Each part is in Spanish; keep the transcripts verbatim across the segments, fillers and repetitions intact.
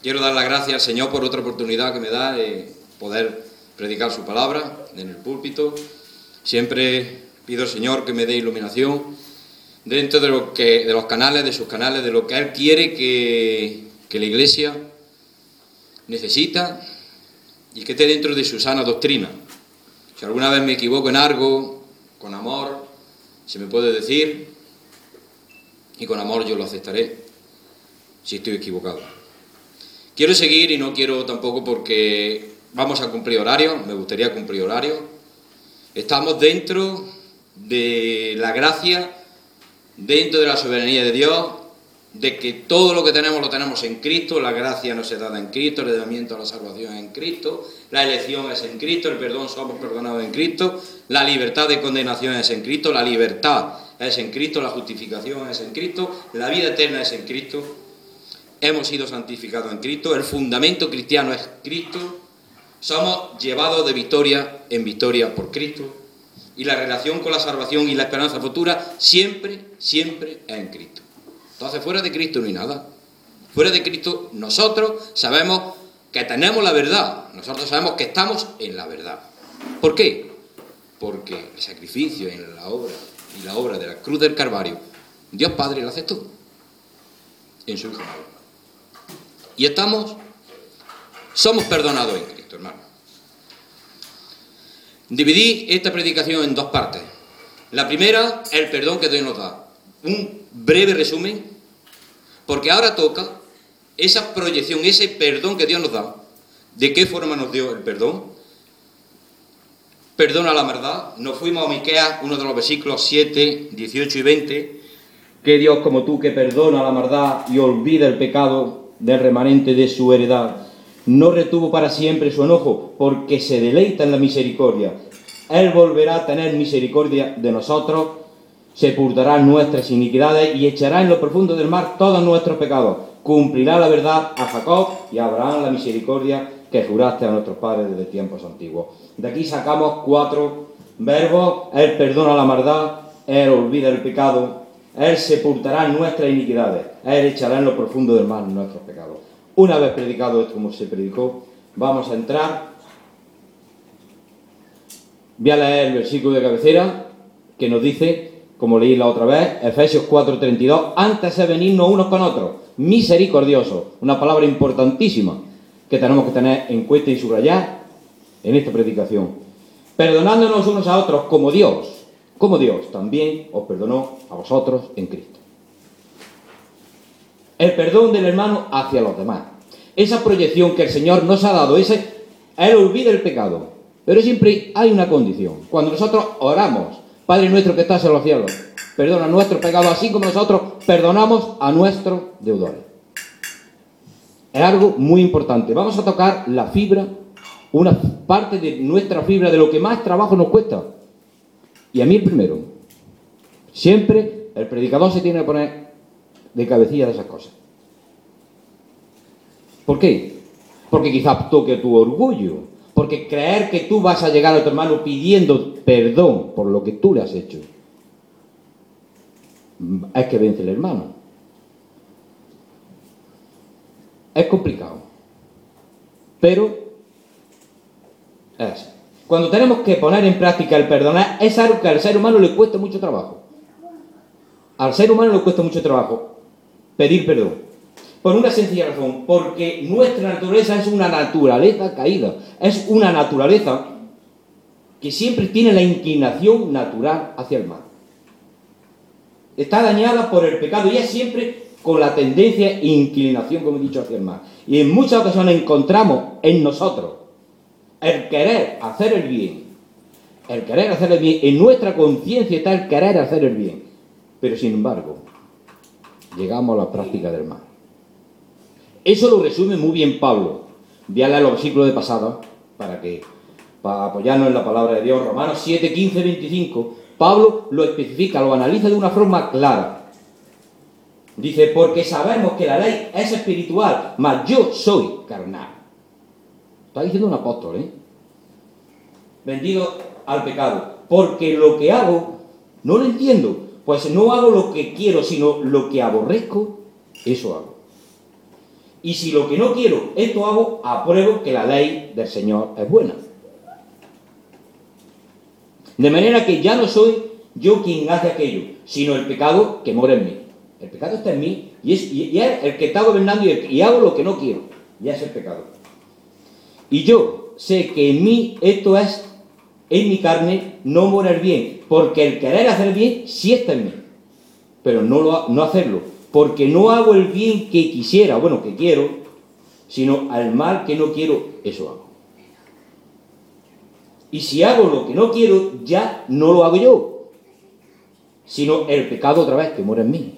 Quiero dar las gracias al Señor por otra oportunidad que me da de poder predicar su palabra en el púlpito. Siempre pido al Señor que me dé iluminación dentro de, lo que, de los canales, de sus canales, de lo que Él quiere que, que la Iglesia necesita y que esté dentro de su sana doctrina. Si alguna vez me equivoco en algo, con amor se me puede decir y con amor yo lo aceptaré si estoy equivocado. Quiero seguir y no quiero tampoco porque vamos a cumplir horario, me gustaría cumplir horario. Estamos dentro de la gracia, dentro de la soberanía de Dios, de que todo lo que tenemos lo tenemos en Cristo, la gracia nos es dada en Cristo, el llamamiento a la salvación es en Cristo, la elección es en Cristo, el perdón somos perdonados en Cristo, la libertad de condenación es en Cristo, la libertad es en Cristo, la justificación es en Cristo, la vida eterna es en Cristo. Hemos sido santificados en Cristo, el fundamento cristiano es Cristo, somos llevados de victoria en victoria por Cristo y la relación con la salvación y la esperanza futura siempre, siempre es en Cristo. Entonces fuera de Cristo no hay nada. Fuera de Cristo nosotros sabemos que tenemos la verdad, nosotros sabemos que estamos en la verdad. ¿Por qué? Porque el sacrificio en la obra y la obra de la cruz del Calvario, Dios Padre lo aceptó en su Hijo amado. Y estamos, somos perdonados en Cristo, hermano. Dividí esta predicación en dos partes. La primera, el perdón que Dios nos da. Un breve resumen, porque ahora toca esa proyección, ese perdón que Dios nos da. ¿De qué forma nos dio el perdón? Perdona la maldad. Nos fuimos a Miqueas, uno de los versículos siete, dieciocho y veinte. Que Dios como tú que perdona la maldad y olvida el pecado del remanente de su heredad, no retuvo para siempre su enojo, porque se deleita en la misericordia. Él volverá a tener misericordia de nosotros, sepultará nuestras iniquidades y echará en lo profundo del mar todos nuestros pecados. Cumplirá la verdad a Jacob y a Abraham la misericordia que juraste a nuestros padres desde tiempos antiguos. De aquí sacamos cuatro verbos: Él perdona la maldad, Él olvida el pecado, Él sepultará nuestras iniquidades, Él echará en lo profundo del mar nuestros pecados. Una vez predicado esto como se predicó, vamos a entrar. Voy a leer el versículo de cabecera que nos dice, como leí la otra vez, Efesios cuatro treinta y dos, antes de venirnos unos con otros, misericordiosos, una palabra importantísima que tenemos que tener en cuenta y subrayar en esta predicación. Perdonándonos unos a otros como Dios, como Dios también os perdonó a vosotros en Cristo. El perdón del hermano hacia los demás. Esa proyección que el Señor nos ha dado, ese, Él olvida el pecado. Pero siempre hay una condición. Cuando nosotros oramos, Padre nuestro que estás en los cielos, perdona nuestros pecados, así como nosotros perdonamos a nuestros deudores. Es algo muy importante. Vamos a tocar la fibra, una parte de nuestra fibra, de lo que más trabajo nos cuesta. Y a mí el primero. Siempre el predicador se tiene que poner de cabecilla de esas cosas. ¿Por qué? Porque quizás toque tu orgullo. Porque creer que tú vas a llegar a tu hermano pidiendo perdón por lo que tú le has hecho, es que vence el hermano. Es complicado. Pero es. Cuando tenemos que poner en práctica el perdonar, es algo que al ser humano le cuesta mucho trabajo. Al ser humano le cuesta mucho trabajo pedir perdón. Por una sencilla razón, porque nuestra naturaleza es una naturaleza caída. Es una naturaleza que siempre tiene la inclinación natural hacia el mal. Está dañada por el pecado y es siempre con la tendencia e inclinación, como he dicho, hacia el mal. Y en muchas ocasiones encontramos en nosotros el querer hacer el bien. El querer hacer el bien. En nuestra conciencia está el querer hacer el bien. Pero sin embargo, llegamos a la práctica del mal. Eso lo resume muy bien Pablo. Voy a leer los versículos de pasada para que, para apoyarnos en la palabra de Dios. Romanos siete, quince, veinticinco. Pablo lo especifica, lo analiza de una forma clara. Dice, porque sabemos que la ley es espiritual, mas yo soy carnal. Está diciendo un apóstol, ¿eh? Vendido al pecado. Porque lo que hago, no lo entiendo. Pues no hago lo que quiero, sino lo que aborrezco, eso hago. Y si lo que no quiero, esto hago, apruebo que la ley del Señor es buena. De manera que ya no soy yo quien hace aquello, sino el pecado que mora en mí. El pecado está en mí y es, y es el que está gobernando y, el, y hago lo que no quiero. Ya es el pecado. Y yo sé que en mí esto es, en mi carne, no mora el bien, porque el querer hacer bien sí está en mí, pero no, lo, no hacerlo, porque no hago el bien que quisiera, bueno, que quiero, sino al mal que no quiero, eso hago. Y si hago lo que no quiero, ya no lo hago yo, sino el pecado otra vez que mora en mí.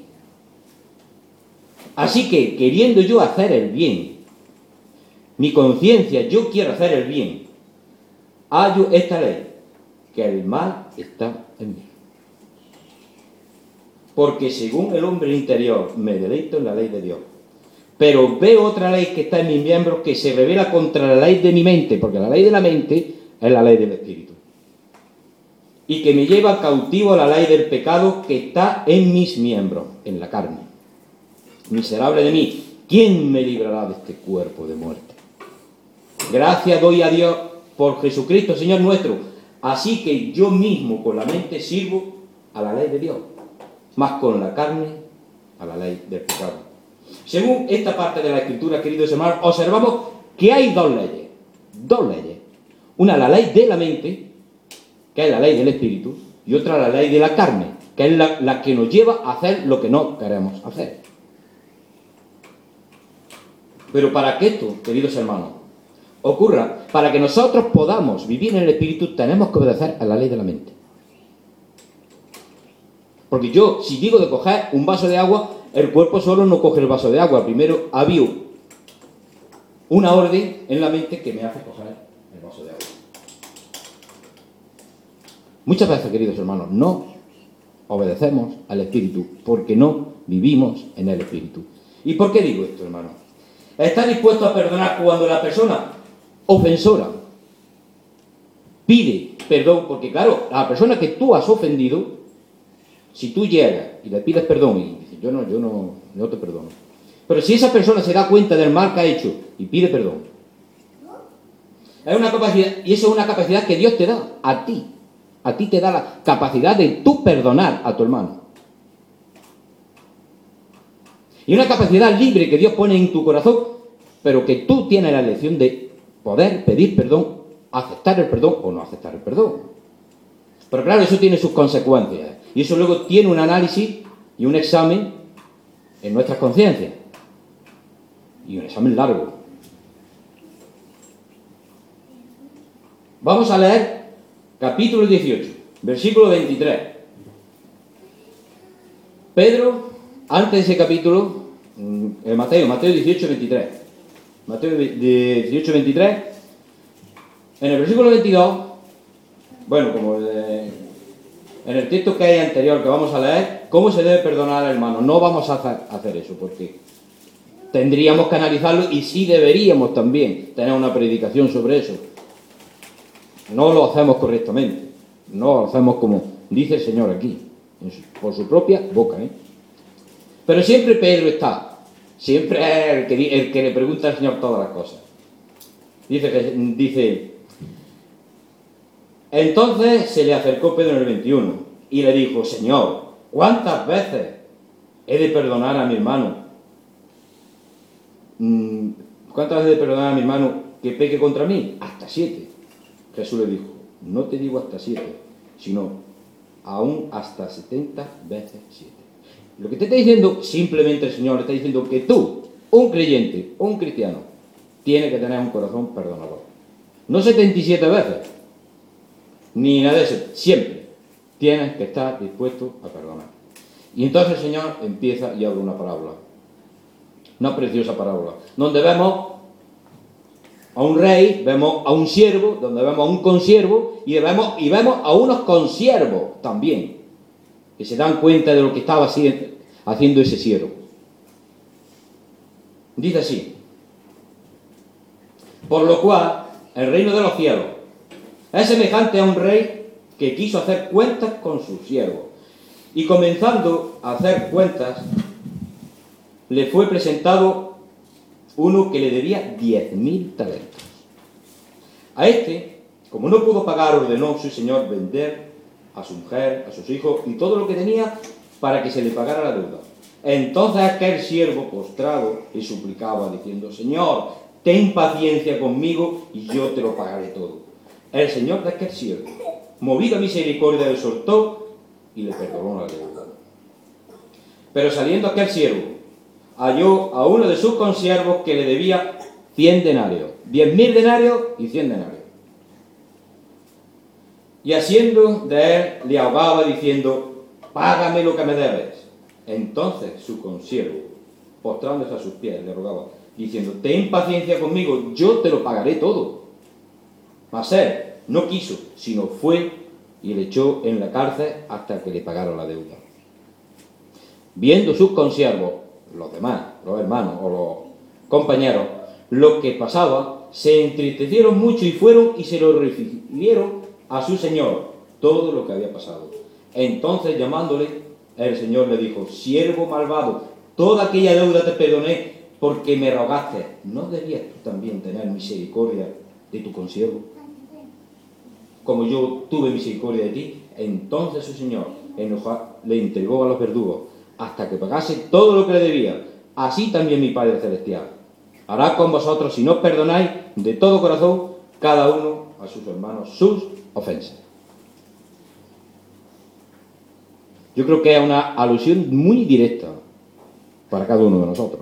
Así que, queriendo yo hacer el bien, mi conciencia, yo quiero hacer el bien, hallo esta ley, que el mal está en mí. Porque según el hombre interior me deleito en la ley de Dios, pero veo otra ley que está en mis miembros que se revela contra la ley de mi mente, porque la ley de la mente es la ley del espíritu, y que me lleva cautivo a la ley del pecado que está en mis miembros, en la carne. Miserable de mí, ¿quién me librará de este cuerpo de muerte? Gracias doy a Dios por Jesucristo, Señor nuestro. Así que yo mismo con la mente sirvo a la ley de Dios, más con la carne a la ley del pecado. Según esta parte de la Escritura, queridos hermanos, observamos que hay dos leyes. Dos leyes. Una, la ley de la mente, que es la ley del espíritu, y otra, la ley de la carne, que es la, la que nos lleva a hacer lo que no queremos hacer. Pero para que esto, queridos hermanos, ocurra, para que nosotros podamos vivir en el espíritu, tenemos que obedecer a la ley de la mente. Porque yo, si digo de coger un vaso de agua, el cuerpo solo no coge el vaso de agua. Primero ha habido una orden en la mente que me hace coger el vaso de agua. Muchas veces, queridos hermanos, no obedecemos al espíritu porque no vivimos en el espíritu. ¿Y por qué digo esto, hermano? ¿Está dispuesto a perdonar cuando la persona ofensora pide perdón? Porque claro, la persona que tú has ofendido, si tú llegas y le pides perdón y dices, yo no, yo no, no te perdono. Pero si esa persona se da cuenta del mal que ha hecho y pide perdón, es una capacidad, y eso es una capacidad que Dios te da a ti. A ti te da la capacidad de tú perdonar a tu hermano. Y una capacidad libre que Dios pone en tu corazón, pero que tú tienes la elección de poder pedir perdón, aceptar el perdón o no aceptar el perdón. Pero claro, eso tiene sus consecuencias. Y eso luego tiene un análisis y un examen en nuestras conciencias. Y un examen largo. Vamos a leer capítulo dieciocho, versículo veintitrés. Pedro, antes de ese capítulo, en Mateo, Mateo dieciocho, veintitrés. Mateo dieciocho, veintitrés. En el versículo veintidós, bueno, como de, en el texto que hay anterior que vamos a leer, ¿cómo se debe perdonar al hermano? No vamos a hacer eso porque tendríamos que analizarlo y sí deberíamos también tener una predicación sobre eso. No lo hacemos correctamente, no lo hacemos como dice el Señor aquí, por su propia boca, ¿eh? Pero siempre Pedro está, siempre es el que, el que le pregunta al Señor todas las cosas. Dice, dice, entonces se le acercó Pedro en el veintiuno y le dijo, Señor, ¿cuántas veces he de perdonar a mi hermano? ¿Cuántas veces he de perdonar a mi hermano que peque contra mí? Hasta siete. Jesús le dijo, no te digo hasta siete, sino aún hasta setenta veces siete. Lo que te está diciendo, simplemente el Señor le está diciendo que tú, un creyente, un cristiano, tienes que tener un corazón perdonador. No setenta y siete veces, ni nada de eso, siempre tienes que estar dispuesto a perdonar. Y entonces el Señor empieza y abre una parábola, una preciosa parábola, donde vemos a un rey, vemos a un siervo, donde vemos a un consiervo y vemos, y vemos a unos consiervos también, que se dan cuenta de lo que estaba haciendo ese siervo. Dice así, por lo cual el reino de los cielos es semejante a un rey que quiso hacer cuentas con sus siervos, y comenzando a hacer cuentas le fue presentado uno que le debía diez mil talentos. A este, como no pudo pagar, ordenó su señor vender a su mujer, a sus hijos y todo lo que tenía para que se le pagara la deuda. Entonces aquel siervo postrado le suplicaba diciendo: Señor, ten paciencia conmigo y yo te lo pagaré todo. El señor de aquel siervo, movido a misericordia, le soltó y le perdonó la deuda. Pero saliendo aquel siervo, halló a uno de sus consiervos que le debía cien denarios, diez mil denarios y cien denarios. Y haciendo de él, le ahogaba diciendo: págame lo que me debes. Entonces su consiervo, postrándose a sus pies, le rogaba, diciendo: ten paciencia conmigo, yo te lo pagaré todo. Mas él no quiso, sino fue y le echó en la cárcel hasta que le pagaron la deuda. Viendo sus consiervos, los demás, los hermanos o los compañeros, lo que pasaba, se entristecieron mucho y fueron y se lo refirieron a su señor todo lo que había pasado. Entonces, llamándole, el señor le dijo: siervo malvado, toda aquella deuda te perdoné porque me rogaste. ¿No debías tú también tener misericordia de tu consiervo, como yo tuve misericordia de ti? Entonces su señor, enojado, le entregó a los verdugos hasta que pagase todo lo que le debía. Así también mi Padre Celestial hará con vosotros si no os perdonáis de todo corazón cada uno a sus hermanos sus ofensas. Yo creo que es una alusión muy directa para cada uno de nosotros.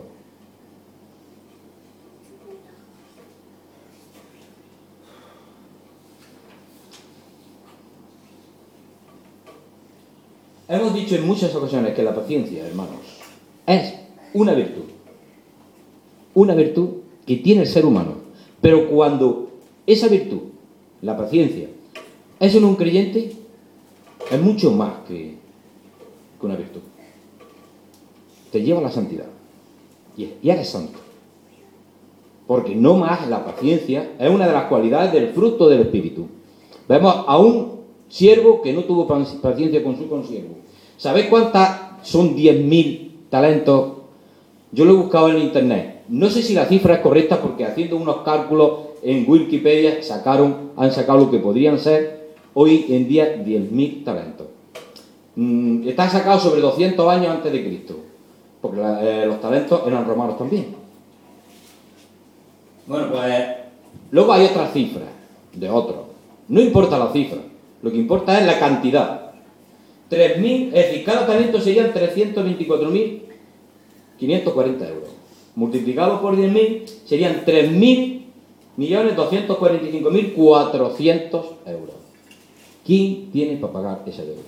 Hemos dicho en muchas ocasiones que la paciencia, hermanos, es una virtud. Una virtud que tiene el ser humano. Pero cuando esa virtud, la paciencia, es en un creyente, es mucho más que, que una virtud. Te lleva a la santidad. Y, y eres santo. Porque no más la paciencia es una de las cualidades del fruto del Espíritu. Vemos a un siervo que no tuvo paciencia con su consiervo. ¿Sabéis cuántas son diez mil talentos? Yo lo he buscado en internet. No sé si la cifra es correcta porque haciendo unos cálculos en Wikipedia sacaron, han sacado lo que podrían ser hoy en día diez mil talentos. Mm, está sacado sobre doscientos años antes de Cristo, porque la, eh, los talentos eran romanos también. Bueno, pues luego hay otras cifras de otros. No importa la cifra, lo que importa es la cantidad. tres mil, es decir, cada talento serían trescientos veinticuatro mil quinientos cuarenta euros. Multiplicado por diez mil serían tres mil millones doscientos cuarenta y cinco mil cuatrocientos euros. ¿Quién tiene para pagar esa deuda?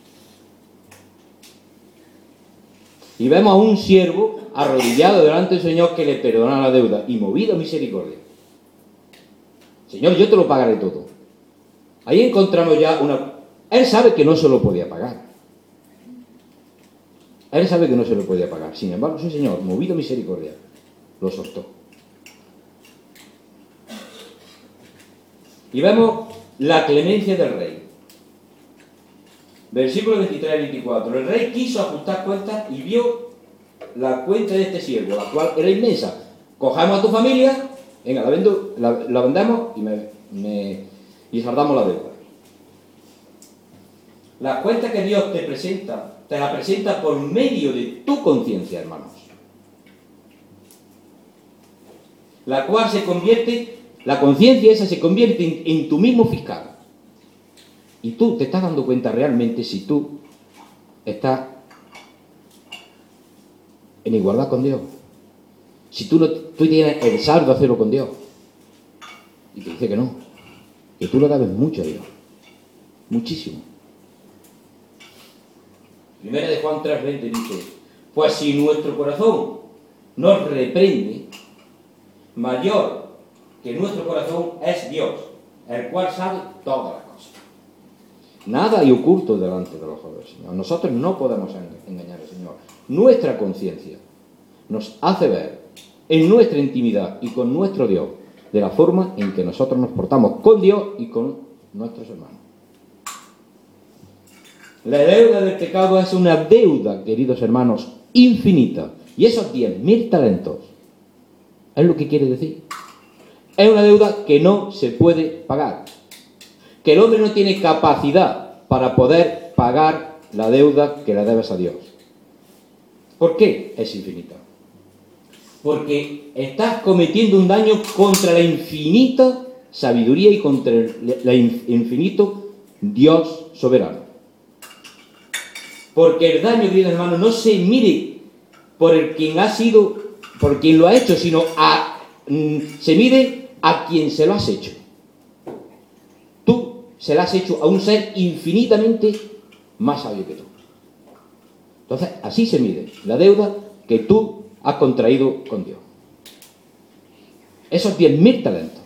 Y vemos a un siervo arrodillado delante del Señor que le perdona la deuda y movido a misericordia. Señor, yo te lo pagaré todo. Ahí encontramos ya una... Él sabe que no se lo podía pagar. Él sabe que no se lo podía pagar. Sin embargo, su Señor, movido a misericordia, lo soltó. Y vemos la clemencia del rey. Versículo veintitrés al veinticuatro. El rey quiso ajustar cuentas y vio la cuenta de este siervo, la cual era inmensa. Cojamos a tu familia, venga, la, vendo, la, la vendemos y, me, me, y saldamos la deuda. La cuenta que Dios te presenta, te la presenta por medio de tu conciencia, hermanos. La cual se convierte, la conciencia esa se convierte en, en tu mismo fiscal. Y tú te estás dando cuenta realmente si tú estás en igualdad con Dios. Si tú, no, tú tienes el saldo a hacerlo con Dios. Y te dice que no. Que tú le debes mucho a Dios. Muchísimo. Primera de Juan tres veinte dice: pues si nuestro corazón nos reprende, mayor que nuestro corazón es Dios, el cual sabe todas las cosas. Nada hay oculto delante de los ojos del Señor. Nosotros no podemos engañar al Señor. Nuestra conciencia nos hace ver en nuestra intimidad y con nuestro Dios de la forma en que nosotros nos portamos con Dios y con nuestros hermanos. La deuda del pecado es una deuda, queridos hermanos, infinita. Y esos diez mil talentos Es lo que quiere decir. Es una deuda que no se puede pagar. Que el hombre no tiene capacidad para poder pagar la deuda que le debes a Dios. ¿Por qué? Es infinita. Porque estás cometiendo un daño contra la infinita sabiduría y contra el infinito Dios soberano. Porque el daño, queridos hermanos, no se mide por el quien ha sido, por quien lo ha hecho, sino a, se mide a quien se lo has hecho. Tú se lo has hecho a un ser infinitamente más sabio que tú. Entonces, así se mide la deuda que tú has contraído con Dios. Esos diez mil talentos.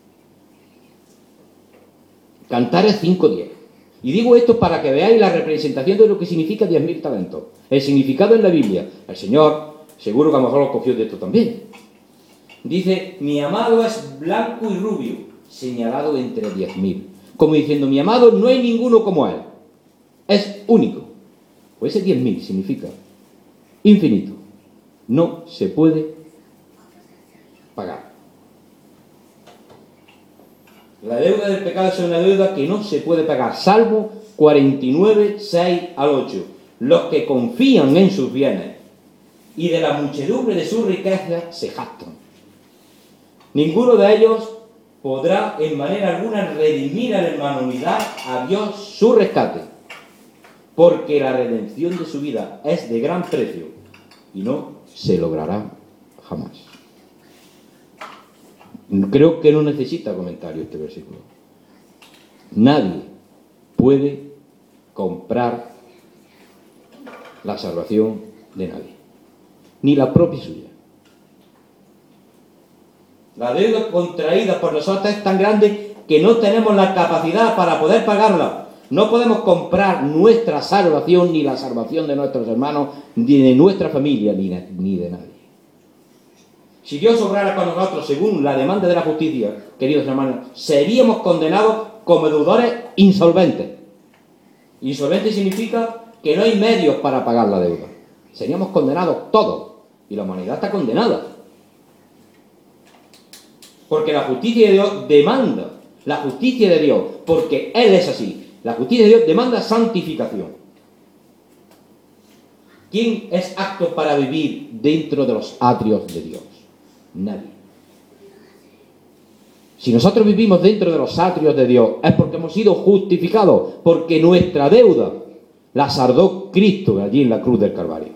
Cantares cinco diez. Y digo esto para que veáis la representación de lo que significa diez mil talentos. El significado en la Biblia. El Señor, seguro que a lo mejor lo cogió de esto también. Dice, mi amado es blanco y rubio, señalado entre diez mil. Como diciendo, mi amado no hay ninguno como él. Es único. Pues ese diez mil significa infinito. No se puede pagar. La deuda del pecado es una deuda que no se puede pagar. Salmo cuarenta y nueve, seis al ocho. Los que confían en sus bienes y de la muchedumbre de sus riquezas se jactan. Ninguno de ellos podrá en manera alguna redimir al hermano ni dar a Dios su rescate, porque la redención de su vida es de gran precio y no se logrará jamás. Creo que no necesita comentario este versículo. Nadie puede comprar la salvación de nadie, ni la propia suya. La deuda contraída por nosotros es tan grande que no tenemos la capacidad para poder pagarla. No podemos comprar nuestra salvación, ni la salvación de nuestros hermanos, ni de nuestra familia, ni de nadie. Si Dios obrara con nosotros según la demanda de la justicia, queridos hermanos, seríamos condenados como deudores insolventes. Insolvente significa que no hay medios para pagar la deuda. Seríamos condenados todos. Y la humanidad está condenada. Porque la justicia de Dios demanda, la justicia de Dios, porque Él es así. La justicia de Dios demanda santificación. ¿Quién es apto para vivir dentro de los atrios de Dios? Nadie. Si nosotros vivimos dentro de los atrios de Dios, es porque hemos sido justificados, porque nuestra deuda la saldó Cristo allí en la cruz del Calvario.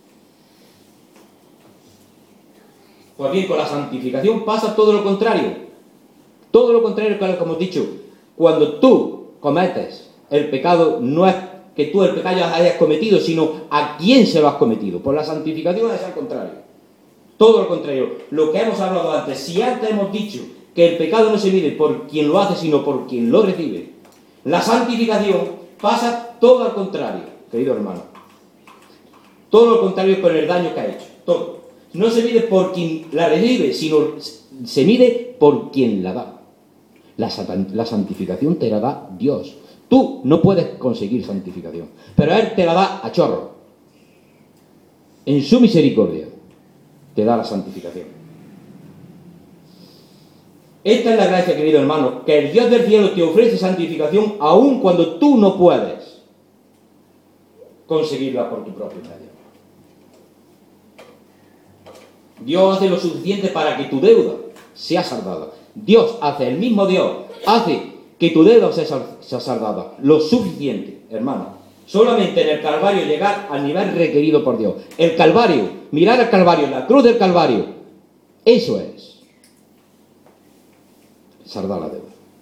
Pues bien, con la santificación pasa todo lo contrario. Todo lo contrario, como hemos dicho, cuando tú cometes el pecado, no es que tú el pecado hayas cometido, sino a quién se lo has cometido. Por la santificación es al contrario. Todo lo contrario. Lo que hemos hablado antes, si antes hemos dicho que el pecado no se mide por quien lo hace, sino por quien lo recibe, la santificación pasa todo al contrario, querido hermano. Todo lo contrario con el daño que ha hecho. Todo. No se mide por quien la recibe, sino se mide por quien la da. La, la santificación te la da Dios. Tú no puedes conseguir santificación, pero Él te la da a chorro. En su misericordia te da la santificación. Esta es la gracia, querido hermano, que el Dios del cielo te ofrece santificación aun cuando tú no puedes conseguirla por tu propio medio. Dios hace lo suficiente para que tu deuda sea saldada. Dios hace, el mismo Dios, hace que tu deuda sea saldada. Lo suficiente, hermano. Solamente en el Calvario llegar al nivel requerido por Dios. El Calvario, mirar al Calvario, la cruz del Calvario. Eso es saldar la deuda.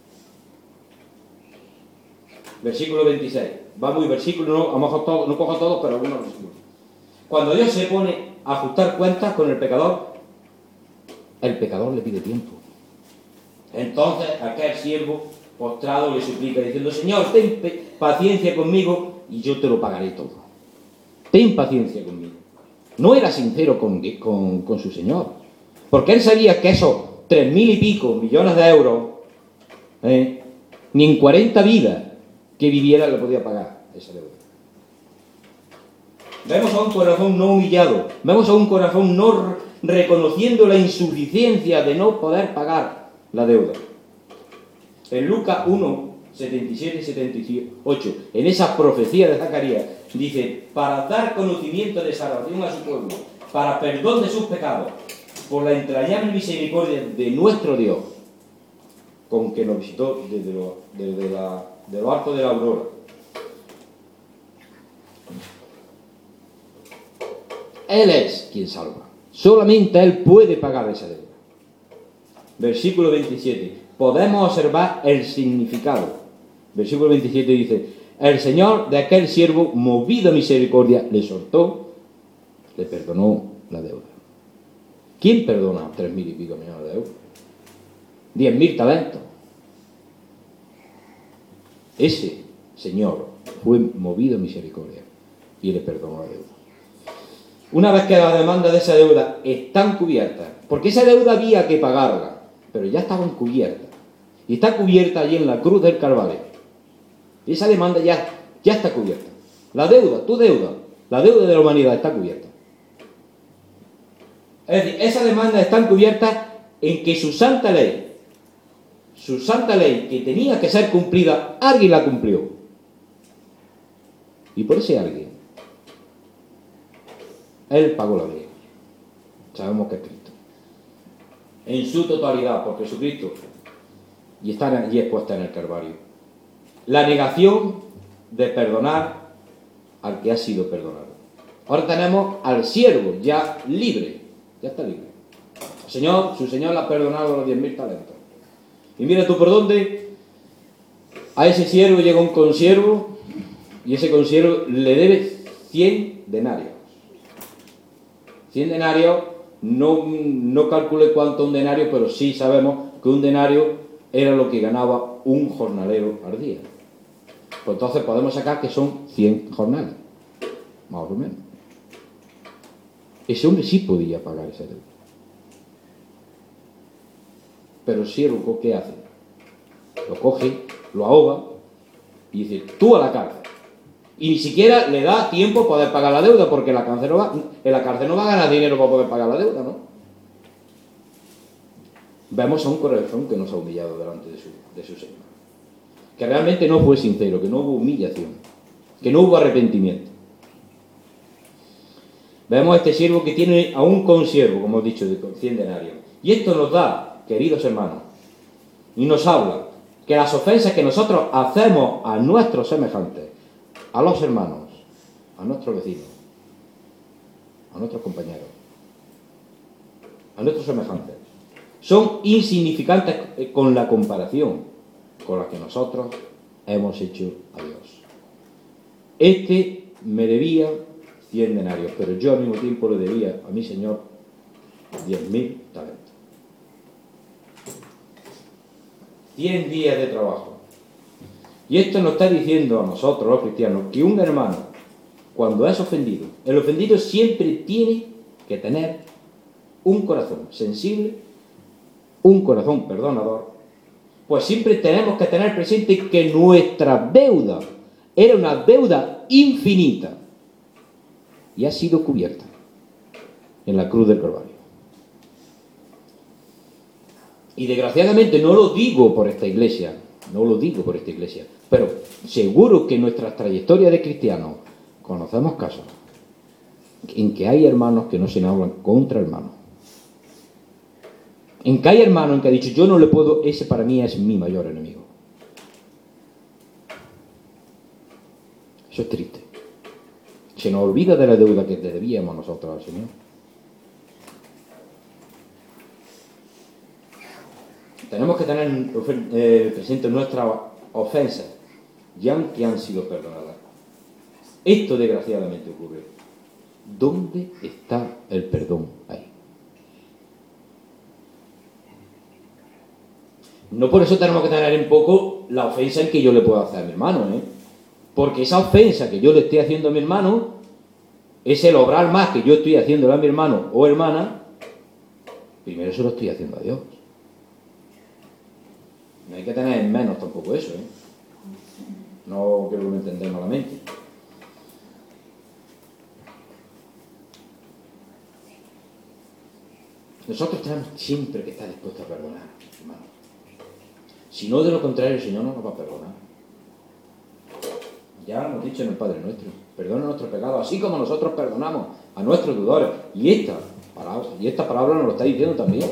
Versículo veintiséis. Va muy versículo, no, a lo mejor todo, no cojo todos, pero algunos versículos. Cuando Dios se pone a ajustar cuentas con el pecador, el pecador le pide tiempo. Entonces aquel siervo postrado le suplica diciendo: Señor, ten paciencia conmigo y yo te lo pagaré todo. Ten paciencia conmigo. No era sincero con, con, con su Señor, porque él sabía que esos tres mil y pico millones de euros, eh, ni en cuarenta vidas que viviera le podía pagar esa deuda. Vemos a un corazón no humillado, vemos a un corazón no, reconociendo la insuficiencia de no poder pagar la deuda. En Lucas uno, setenta y siete y setenta y ocho, en esa profecía de Zacarías, dice, para dar conocimiento de salvación a su pueblo, para perdón de sus pecados, por la entrañable misericordia de nuestro Dios, con que nos visitó desde lo, desde la, de lo alto de la aurora. Él es quien salva. Solamente Él puede pagar esa deuda. Versículo veintisiete. Podemos observar el significado. Versículo veintisiete dice, el Señor de aquel siervo, movido a misericordia, le soltó, le perdonó la deuda. ¿Quién perdona tres mil y pico millones de euros? Diez mil talentos. Ese Señor fue movido a misericordia y le perdonó la deuda. Una vez que las demandas de esa deuda están cubiertas, porque esa deuda había que pagarla, pero ya estaban cubiertas, y está cubierta allí en la cruz del Calvario, y esa demanda ya, ya está cubierta. La deuda, tu deuda, la deuda de la humanidad está cubierta. Es decir, esas demandas están cubiertas en que su santa ley, su santa ley que tenía que ser cumplida, alguien la cumplió. Y por ese alguien, Él pagó la deuda. Sabemos que es Cristo. En su totalidad, por Jesucristo, y está allí expuesta en el Calvario. La negación de perdonar al que ha sido perdonado. Ahora tenemos al siervo ya libre. Ya está libre. El Señor, su Señor le ha perdonado los diez mil talentos. Y mira tú por dónde a ese siervo llega un consiervo y ese consiervo le debe cien denarios. cien denarios, no, no calcule cuánto un denario, pero sí sabemos que un denario era lo que ganaba un jornalero al día. Pues entonces podemos sacar que son cien jornales, más o menos. Ese hombre sí podía pagar esa deuda. Pero el siervo, ¿qué hace? Lo coge, lo ahoga y dice, tú a la cárcel. Y ni siquiera le da tiempo a poder pagar la deuda, porque en la cárcel no va, en la cárcel no va a ganar dinero para poder pagar la deuda, ¿no? Vemos a un corazón que nos ha humillado delante de su, de su Señor. Que realmente no fue sincero, que no hubo humillación, que no hubo arrepentimiento. Vemos a este siervo que tiene a un consiervo, como hemos dicho, de cien denarios. Y esto nos da, queridos hermanos, y nos habla que las ofensas que nosotros hacemos a nuestros semejantes, a los hermanos, a nuestros vecinos, a nuestros compañeros, a nuestros semejantes, son insignificantes con la comparación con la que nosotros hemos hecho a Dios. Este me debía cien denarios, pero yo al mismo tiempo le debía a mi Señor diez mil talentos. cien días de trabajo. Y esto nos está diciendo a nosotros, los cristianos, que un hermano, cuando es ofendido, el ofendido siempre tiene que tener un corazón sensible, un corazón perdonador, pues siempre tenemos que tener presente que nuestra deuda era una deuda infinita y ha sido cubierta en la cruz del Calvario. Y desgraciadamente no lo digo por esta iglesia, no lo digo por esta iglesia, pero seguro que en nuestra trayectoria de cristianos conocemos casos en que hay hermanos que no se hablan contra hermanos. En que hay hermanos en que ha dicho, yo no le puedo, ese para mí es mi mayor enemigo. Eso es triste. Se nos olvida de la deuda que debíamos nosotros al Señor. Tenemos que tener eh, presente nuestras ofensas, ya que han sido perdonadas. Esto desgraciadamente ocurre. ¿Dónde está el perdón ahí? No por eso tenemos que tener en poco la ofensa en que yo le puedo hacer a mi hermano, ¿eh? Porque esa ofensa que yo le estoy haciendo a mi hermano, ese obrar más que yo estoy haciéndole a mi hermano o hermana, primero se lo estoy haciendo a Dios. No hay que tener en menos tampoco eso, ¿eh? No quiero que lo entendáis malamente. Nosotros tenemos siempre que estar dispuestos a perdonar, hermano. Si no, de lo contrario, el Señor no nos va a perdonar. Ya lo hemos dicho en el Padre Nuestro. Perdona nuestros pecados, así como nosotros perdonamos a nuestros deudores. Y esta palabra, y esta palabra nos lo está diciendo también.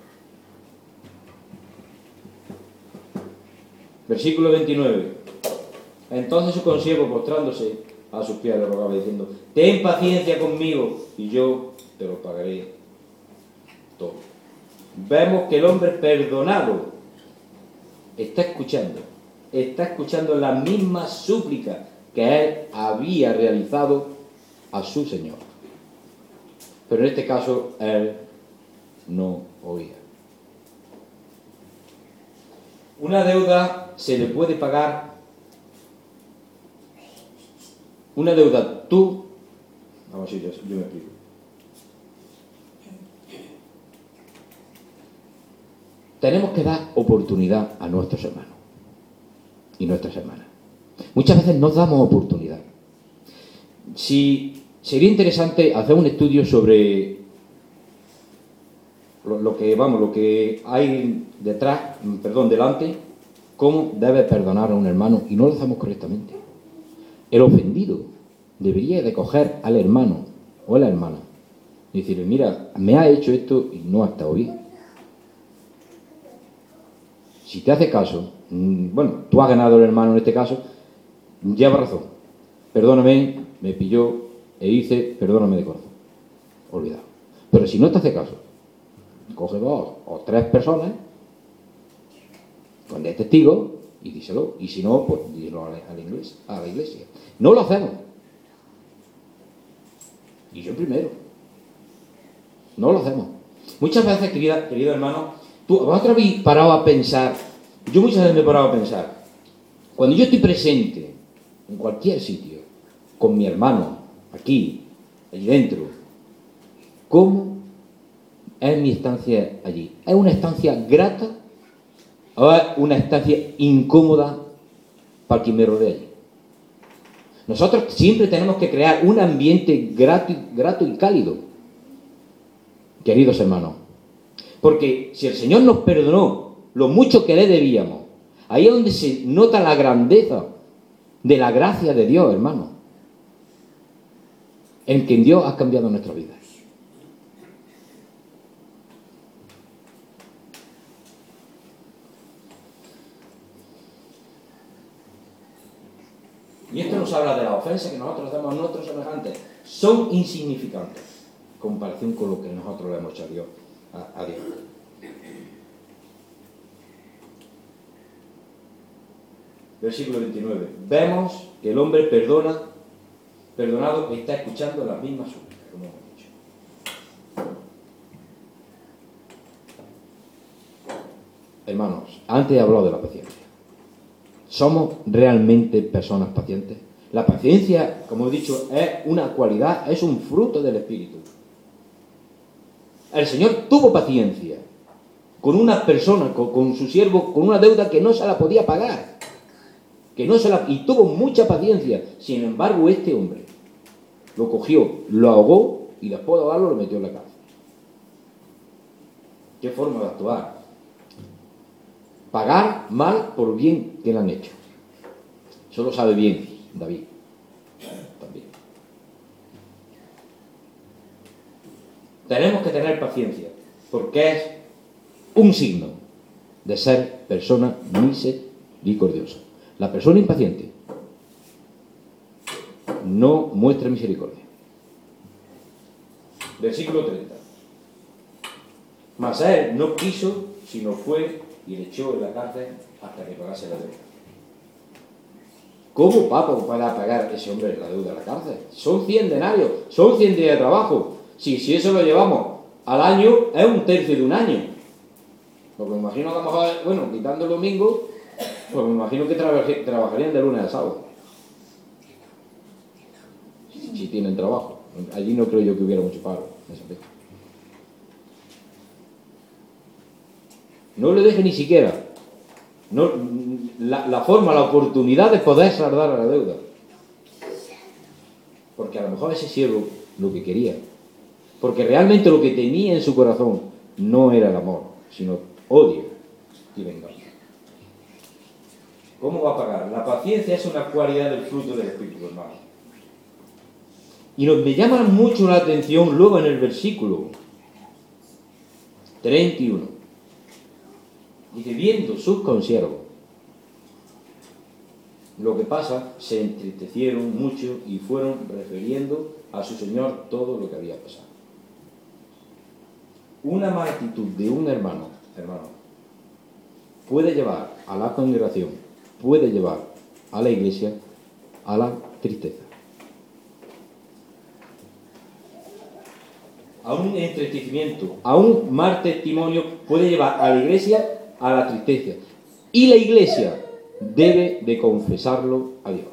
Versículo veintinueve. Entonces su consiervo, postrándose a sus pies, le rogaba diciendo: ten paciencia conmigo y yo te lo pagaré todo. Vemos que el hombre perdonado está escuchando, está escuchando la misma súplica que él había realizado a su Señor. Pero en este caso él no oía. Una deuda se le puede pagar. Una deuda tú... Vamos a ver, yo, yo me explico. Tenemos que dar oportunidad a nuestros hermanos y nuestras hermanas. Muchas veces no damos oportunidad. Si sería interesante hacer un estudio sobre lo, lo que vamos, lo que hay detrás, perdón, delante, cómo debe perdonar a un hermano y no lo hacemos correctamente. El ofendido debería de coger al hermano o a la hermana y decirle: mira, me ha hecho esto y no ha estado bien. Si te hace caso, bueno, tú has ganado el hermano en este caso, lleva razón. Perdóname, me pilló e hice, perdóname de corazón. Olvidado. Pero si no te hace caso, coge dos o tres personas con diez testigos y díselo. Y si no, pues díselo a la, a la iglesia, a la iglesia. No lo hacemos. Y yo primero. No lo hacemos. Muchas veces, querida, querido hermano, tú vosotros habéis parado a pensar, yo muchas veces me he parado a pensar, cuando yo estoy presente en cualquier sitio, con mi hermano, aquí, allí dentro, ¿cómo es mi estancia allí? ¿Es una estancia grata o es una estancia incómoda para quien me rodea allí? Nosotros siempre tenemos que crear un ambiente grato, grato y cálido, queridos hermanos. Porque si el Señor nos perdonó lo mucho que le debíamos, ahí es donde se nota la grandeza de la gracia de Dios, hermano, en que Dios ha cambiado nuestras vidas. Y esto nos habla de la ofensa que nosotros hacemos a nuestros semejantes. Son insignificantes en comparación con lo que nosotros le hemos hecho a Dios. A, a Dios. Versículo veintinueve. Vemos que el hombre perdona, perdonado está escuchando las mismas súplicas, como hemos dicho. Hermanos, antes he hablado de la paciencia. ¿Somos realmente personas pacientes? La paciencia, como he dicho, es una cualidad, es un fruto del Espíritu. El Señor tuvo paciencia con una persona, con, con su siervo, con una deuda que no se la podía pagar. Que no se la, y tuvo mucha paciencia. Sin embargo, este hombre lo cogió, lo ahogó y después de ahogarlo lo metió en la cárcel. ¿Qué forma de actuar? Pagar mal por bien que le han hecho. Eso lo sabe bien David. También. Tenemos que tener paciencia, porque es un signo de ser persona misericordiosa. La persona impaciente no muestra misericordia. Versículo treinta. Mas él no quiso, sino fue y le echó en la cárcel hasta que pagase la deuda. ¿Cómo Papa para pagar ese hombre la deuda de la cárcel? Son cien denarios, son cien días de trabajo. Si, si eso lo llevamos al año, es un tercio de un año. Porque me imagino que a lo mejor, bueno, quitando el domingo, pues me imagino que trabaj- trabajarían de lunes a sábado. Si, si tienen trabajo. Allí no creo yo que hubiera mucho paro en ese aspecto. No le deje ni siquiera no, la, la forma, la oportunidad de poder saldar a la deuda. Porque a lo mejor ese siervo lo que quería, porque realmente lo que tenía en su corazón no era el amor, sino odio y venganza. ¿Cómo va a pagar? La paciencia es una cualidad del fruto del Espíritu, hermano. Y nos me llama mucho la atención luego en el versículo treinta y uno. Dice, viendo sus consiervos lo que pasa, se entristecieron mucho y fueron refiriendo a su señor todo lo que había pasado. Una mala actitud de un hermano, hermano, puede llevar a la congregación, puede llevar a la iglesia a la tristeza. A un entristecimiento, a un mal testimonio puede llevar a la iglesia a la tristeza. Y la iglesia debe de confesarlo a Dios.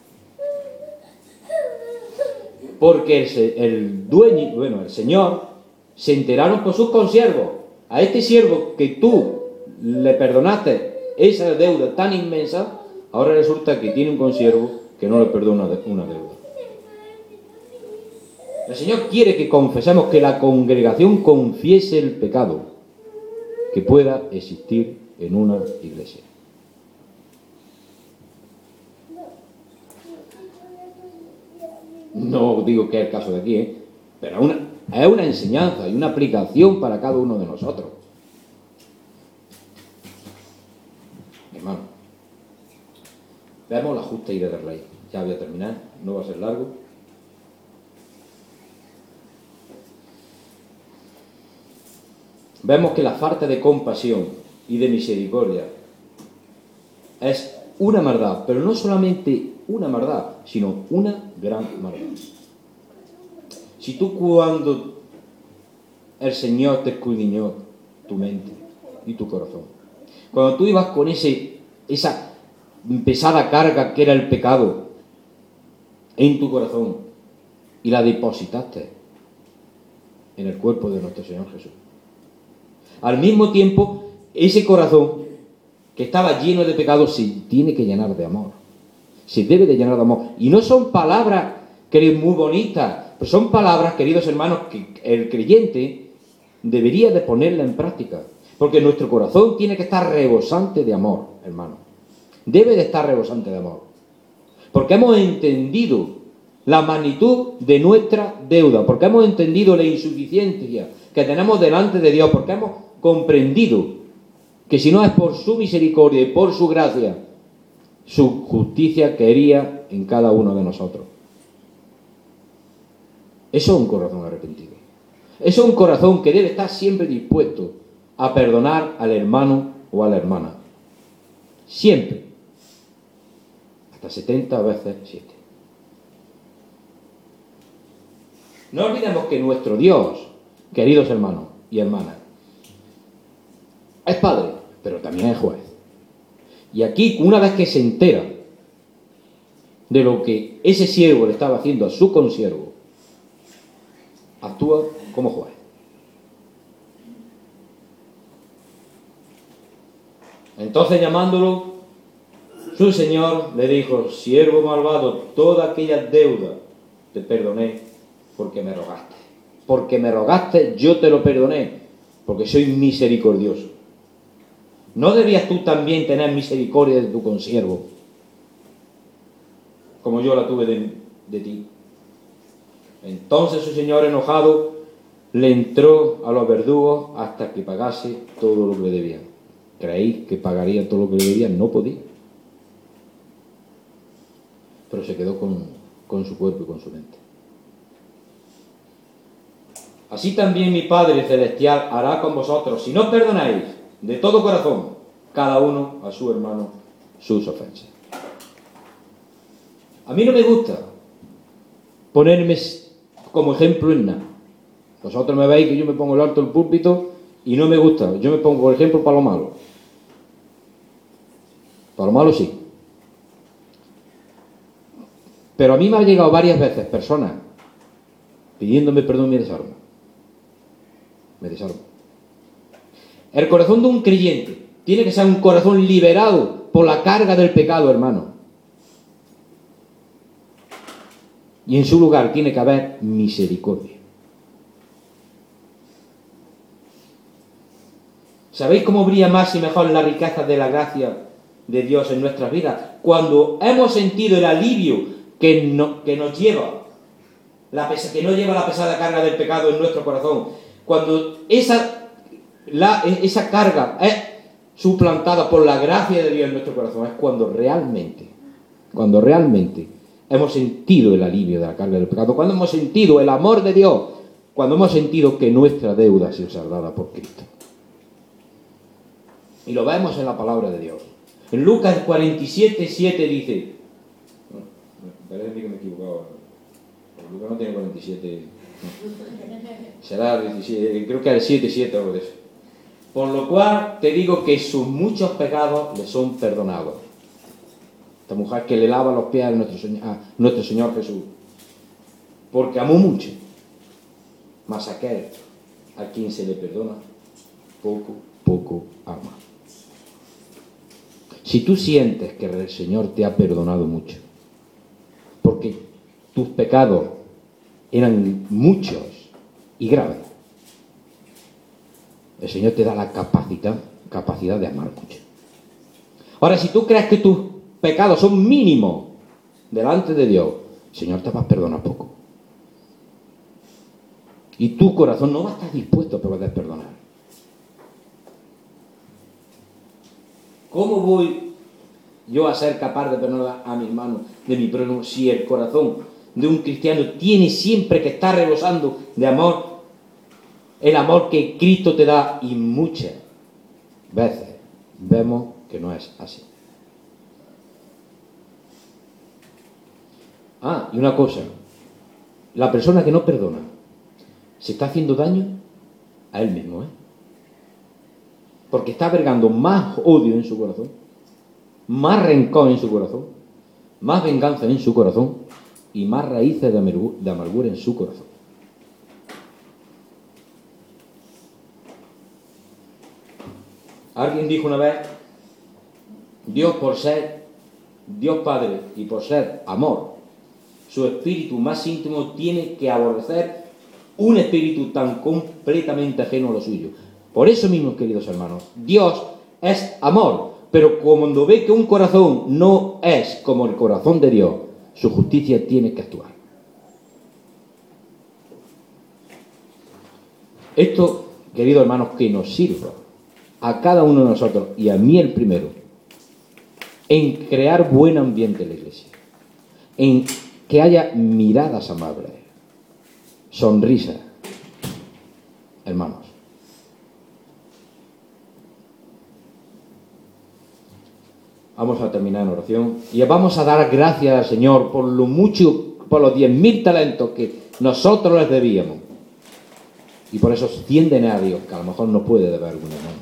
Porque el, el dueño, bueno, el Señor, se enteraron por sus consiervos. A este siervo que tú le perdonaste esa deuda tan inmensa, ahora resulta que tiene un consiervo que no le perdona una deuda. El Señor quiere que confesemos, que la congregación confiese el pecado que pueda existir en una iglesia. No digo que es el caso de aquí, ¿eh? Pero una, es una enseñanza y una aplicación para cada uno de nosotros. Hermano, veamos la justa ira del rey. Ya voy a terminar, no va a ser largo. Vemos que la falta de compasión y de misericordia es una maldad, pero no solamente una maldad, sino una gran maldad. Si tú, cuando el Señor te escudriñó tu mente y tu corazón, cuando tú ibas con ese, esa pesada carga que era el pecado en tu corazón y la depositaste en el cuerpo de nuestro Señor Jesús, al mismo tiempo, ese corazón que estaba lleno de pecado se tiene que llenar de amor. Se debe de llenar de amor. Y no son palabras que muy bonitas, pero son palabras, queridos hermanos, que el creyente debería de ponerla en práctica. Porque nuestro corazón tiene que estar rebosante de amor, hermano. Debe de estar rebosante de amor. Porque hemos entendido la magnitud de nuestra deuda. Porque hemos entendido la insuficiencia que tenemos delante de Dios. Porque hemos comprendido que si no es por su misericordia y por su gracia, su justicia caería en cada uno de nosotros. Eso es un corazón arrepentido. Eso es un corazón que debe estar siempre dispuesto a perdonar al hermano o a la hermana. Siempre. Hasta setenta veces siete. No olvidemos que nuestro Dios, queridos hermanos y hermanas, es Padre, pero también es juez. Y aquí, una vez que se entera de lo que ese siervo le estaba haciendo a su consiervo, actúa como juez. Entonces, llamándolo, su señor le dijo: siervo malvado, toda aquella deuda te perdoné porque me rogaste. Porque me rogaste, yo te lo perdoné, porque soy misericordioso. ¿No debías tú también tener misericordia de tu consiervo, como yo la tuve de, de ti? Entonces su señor, enojado, le entró a los verdugos hasta que pagase todo lo que le debían. ¿Creéis que pagaría todo lo que le debían? No podía. Pero se quedó con, con su cuerpo y con su mente. Así también mi Padre Celestial hará con vosotros, si no perdonáis de todo corazón, cada uno a su hermano, sus ofensas. A mí no me gusta ponerme como ejemplo en nada. Vosotros me veis que yo me pongo el alto del púlpito y no me gusta. Yo me pongo, por ejemplo, para lo malo. Para lo malo sí. Pero a mí me han llegado varias veces personas pidiéndome perdón y me desarmo. Me desarmo. El corazón de un creyente tiene que ser un corazón liberado por la carga del pecado, hermano. Y en su lugar tiene que haber misericordia. ¿Sabéis cómo brilla más y mejor la riqueza de la gracia de Dios en nuestras vidas? Cuando hemos sentido el alivio que, no, que nos lleva, la pesa, que no lleva la pesada carga del pecado en nuestro corazón. Cuando esa, la, esa carga es suplantada por la gracia de Dios en nuestro corazón, es cuando realmente, cuando realmente hemos sentido el alivio de la carga del pecado, cuando hemos sentido el amor de Dios, cuando hemos sentido que nuestra deuda ha sido saldada por Cristo. Y lo vemos en la palabra de Dios. En Lucas cuarenta y siete, siete dice, parece que me he equivocado, Lucas no tiene cuarenta y siete, no. Será diecisiete, creo que es el siete, siete o algo de eso. Por lo cual te digo que sus muchos pecados le son perdonados. Esta mujer que le lava los pies a nuestro Señor, a nuestro Señor Jesús, porque amó mucho, mas aquel a quien se le perdona, poco, poco ama. Si tú sientes que el Señor te ha perdonado mucho, porque tus pecados eran muchos y graves, el Señor te da la capacidad, capacidad de amar mucho. Ahora, si tú crees que tus pecados son mínimos delante de Dios, el Señor te va a perdonar poco. Y tu corazón no va a estar dispuesto a poder perdonar. ¿Cómo voy yo a ser capaz de perdonar a mi hermano, de mi prójimo, si el corazón de un cristiano tiene siempre que estar rebosando de amor, el amor que Cristo te da? Y muchas veces vemos que no es así. Ah, y una cosa, la persona que no perdona se está haciendo daño a él mismo, ¿eh? Porque está albergando más odio en su corazón, más rencor en su corazón, más venganza en su corazón y más raíces de amargura, de amargura en su corazón. Alguien dijo una vez, Dios por ser Dios Padre y por ser amor, su espíritu más íntimo tiene que aborrecer un espíritu tan completamente ajeno a lo suyo. Por eso mismo, queridos hermanos, Dios es amor, pero cuando ve que un corazón no es como el corazón de Dios, su justicia tiene que actuar. Esto, queridos hermanos, que nos sirva a cada uno de nosotros, y a mí el primero, en crear buen ambiente en la iglesia, en que haya miradas amables, sonrisas, hermanos. Vamos a terminar en oración y vamos a dar gracias al Señor por lo mucho, por los diez mil talentos que nosotros les debíamos. Y por eso tienden a Dios, que a lo mejor no puede deber algún hermano.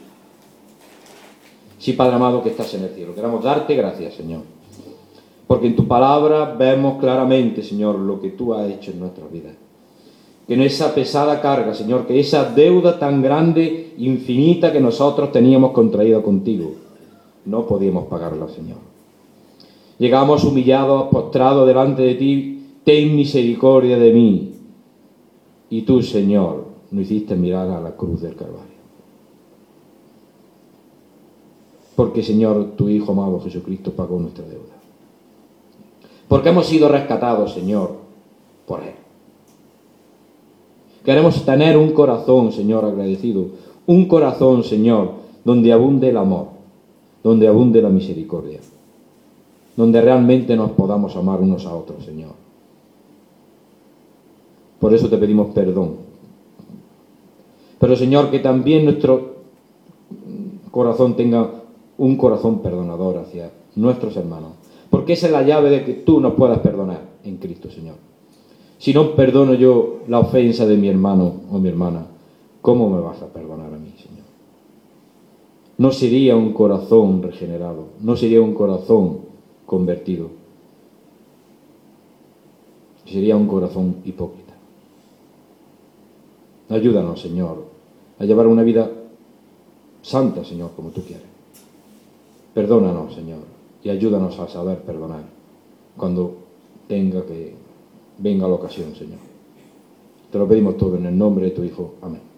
Sí, Padre amado que estás en el cielo, queremos darte gracias, Señor. Porque en tu palabra vemos claramente, Señor, lo que tú has hecho en nuestras vidas. Que en esa pesada carga, Señor, que esa deuda tan grande, infinita que nosotros teníamos contraída contigo, no podíamos pagarla, Señor. Llegamos humillados, postrados delante de ti. Ten misericordia de mí. Y tú, Señor, nos hiciste mirar a la cruz del Calvario. Porque, Señor, tu Hijo amado Jesucristo pagó nuestra deuda. Porque hemos sido rescatados, Señor, por Él. Queremos tener un corazón, Señor, agradecido. Un corazón, Señor, donde abunde el amor, donde abunde la misericordia, donde realmente nos podamos amar unos a otros, Señor. Por eso te pedimos perdón. Pero, Señor, que también nuestro corazón tenga un corazón perdonador hacia nuestros hermanos, porque esa es la llave de que tú nos puedas perdonar en Cristo, Señor. Si no perdono yo la ofensa de mi hermano o mi hermana, ¿cómo me vas a perdonar a mí, Señor? No sería un corazón regenerado, no sería un corazón convertido, sería un corazón hipócrita. Ayúdanos, Señor, a llevar una vida santa, Señor, como tú quieres. Perdónanos, Señor, y ayúdanos a saber perdonar cuando tenga que venga la ocasión, Señor. Te lo pedimos todo en el nombre de tu Hijo. Amén.